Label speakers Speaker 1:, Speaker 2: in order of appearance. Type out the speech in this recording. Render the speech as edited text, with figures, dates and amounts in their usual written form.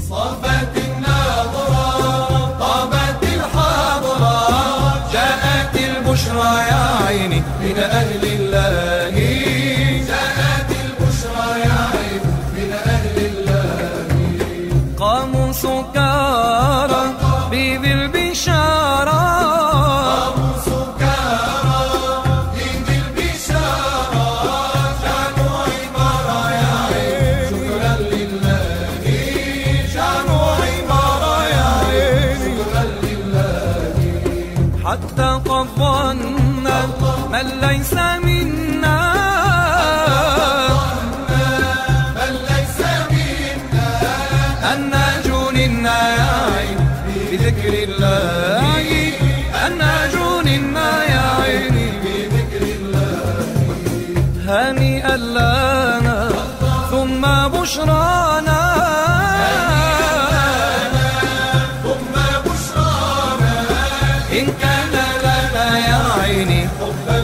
Speaker 1: صافت الناظرة طابت الحاضرة جاءت البشرى يا عيني من أهل الله جاءت البشرى يا عيني من أهل الله
Speaker 2: قاموا سكارى بذي البشارى
Speaker 1: قاموا سكارى بذي البشارى كانوا عبارة يا عيني شكرا لله كانوا عبارة يا عيني شكرا لله
Speaker 2: حتى قد ظن من ليس منا أن جننا يا عيني بذكر الله أن جننا يا عيني
Speaker 1: بذكر الله
Speaker 2: هنيئا لنا ثم بشرانا
Speaker 1: ثم بشرانا
Speaker 2: إن كان لنا يا عيني
Speaker 1: حبا